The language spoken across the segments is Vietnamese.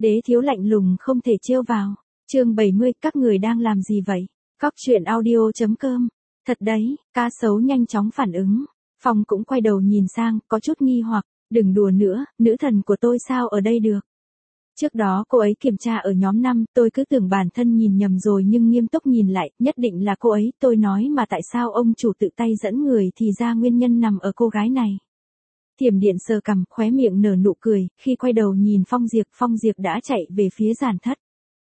Đế thiếu lạnh lùng không thể trêu vào. Chương 70, các người đang làm gì vậy? Góc truyện audio.com. Thật đấy, Cá Sấu nhanh chóng phản ứng. Phong cũng quay đầu nhìn sang, có chút nghi hoặc, đừng đùa nữa, nữ thần của tôi sao ở đây được? Trước đó cô ấy kiểm tra ở nhóm 5, tôi cứ tưởng bản thân nhìn nhầm rồi nhưng nghiêm túc nhìn lại, nhất định là cô ấy, tôi nói mà tại sao ông chủ tự tay dẫn người thì ra nguyên nhân nằm ở cô gái này. Thiểm Điện sờ cằm, khóe miệng nở nụ cười, khi quay đầu nhìn Phong Diệp đã chạy về phía Giản Thất.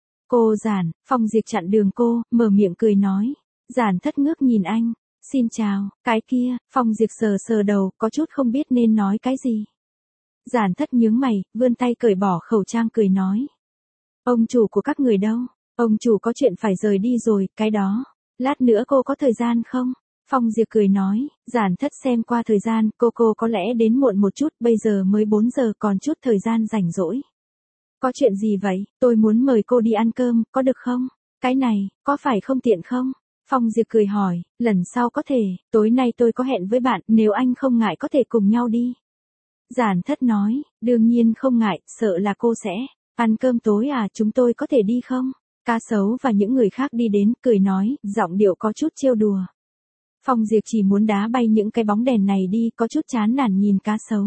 Cô Giản, Phong Diệp chặn đường cô, mở miệng cười nói. Giản Thất ngước nhìn anh, xin chào, cái kia, Phong Diệp sờ đầu, có chút không biết nên nói cái gì. Giản Thất nhướng mày, vươn tay cởi bỏ khẩu trang cười nói. Ông chủ của các người đâu? Ông chủ có chuyện phải rời đi rồi, cái đó. Lát nữa cô có thời gian không? Phong Diệp cười nói, Giản Thất xem qua thời gian, cô có lẽ đến muộn một chút, bây giờ mới 4 giờ còn chút thời gian rảnh rỗi. Có chuyện gì vậy? Tôi muốn mời cô đi ăn cơm, có được không? Cái này, có phải không tiện không? Phong Diệp cười hỏi, lần sau có thể, tối nay tôi có hẹn với bạn, nếu anh không ngại có thể cùng nhau đi. Giản Thất nói, đương nhiên không ngại, sợ là cô sẽ ăn cơm tối à, chúng tôi có thể đi không? Cá Sấu và những người khác đi đến, cười nói, giọng điệu có chút trêu đùa. Phong Diệp chỉ muốn đá bay những cái bóng đèn này đi, có chút chán nản nhìn Cá Sấu.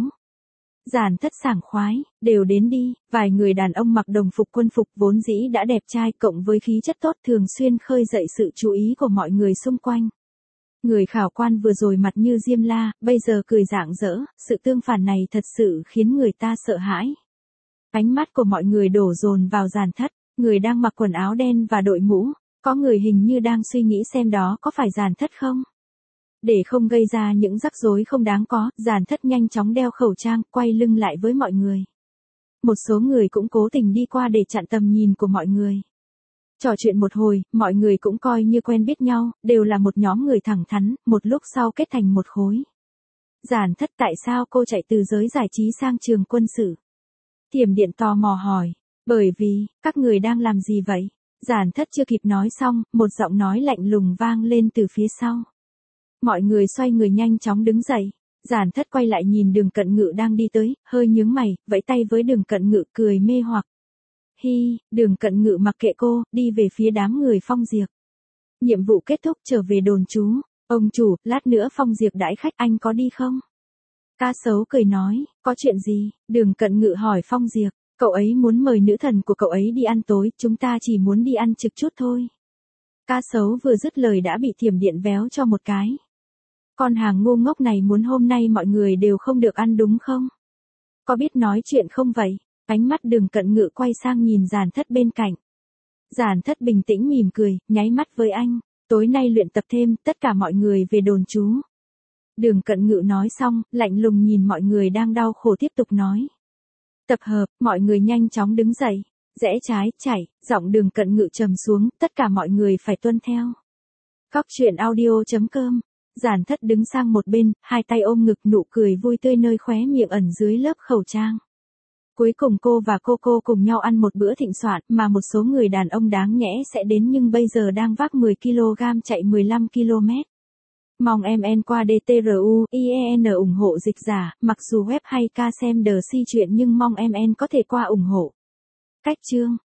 Giản Thất sảng khoái, đều đến đi, vài người đàn ông mặc đồng phục quân phục vốn dĩ đã đẹp trai cộng với khí chất tốt thường xuyên khơi dậy sự chú ý của mọi người xung quanh. Người khảo quan vừa rồi mặt như diêm la, bây giờ cười rạng rỡ, sự tương phản này thật sự khiến người ta sợ hãi. Ánh mắt của mọi người đổ dồn vào Giản Thất, người đang mặc quần áo đen và đội mũ, có người hình như đang suy nghĩ xem đó có phải Giản Thất không. Để không gây ra những rắc rối không đáng có, Giản Thất nhanh chóng đeo khẩu trang, quay lưng lại với mọi người. Một số người cũng cố tình đi qua để chặn tầm nhìn của mọi người. Trò chuyện một hồi, mọi người cũng coi như quen biết nhau, đều là một nhóm người thẳng thắn, một lúc sau kết thành một khối. Giản Thất, tại sao cô chạy từ giới giải trí sang trường quân sự? Thiểm Điện tò mò hỏi, bởi vì, các người đang làm gì vậy? Giản Thất chưa kịp nói xong, một giọng nói lạnh lùng vang lên từ phía sau. Mọi người xoay người nhanh chóng đứng dậy. Giản Thất quay lại nhìn Đường Cận Ngự đang đi tới, hơi nhướng mày, vẫy tay với Đường Cận Ngự cười mê hoặc. Hi, Đường Cận Ngự mặc kệ cô, đi về phía đám người Phong Diệp. Nhiệm vụ kết thúc, trở về đồn trú. Ông chủ, lát nữa Phong Diệp đãi khách, anh có đi không? Cá Sấu cười nói, có chuyện gì? Đường Cận Ngự hỏi Phong Diệp, cậu ấy muốn mời nữ thần của cậu ấy đi ăn tối, chúng ta chỉ muốn đi ăn trực chút thôi. Cá Sấu vừa dứt lời đã bị Thiểm Điện véo cho một cái. Con hàng ngu ngốc này muốn hôm nay mọi người đều không được ăn đúng không? Có biết nói chuyện không vậy? Ánh mắt Đường Cận Ngự quay sang nhìn Giản Thất bên cạnh. Giản Thất bình tĩnh mỉm cười, nháy mắt với anh. Tối nay luyện tập thêm, tất cả mọi người về đồn trú. Đường Cận Ngự nói xong, lạnh lùng nhìn mọi người đang đau khổ tiếp tục nói. Tập hợp, mọi người nhanh chóng đứng dậy. Rẽ trái, chạy, giọng Đường Cận Ngự trầm xuống, tất cả mọi người phải tuân theo. Góc truyện audio.com. Giản Thất đứng sang một bên, hai tay ôm ngực, nụ cười vui tươi nơi khóe miệng ẩn dưới lớp khẩu trang. Cuối cùng cô và cô cùng nhau ăn một bữa thịnh soạn mà một số người đàn ông đáng nhẽ sẽ đến nhưng bây giờ đang vác 10 kg chạy 15 km. Mong MN qua DTRU, IEN ủng hộ dịch giả, mặc dù web hay ca xem đờ si chuyện nhưng mong MN có thể qua ủng hộ. Cách chương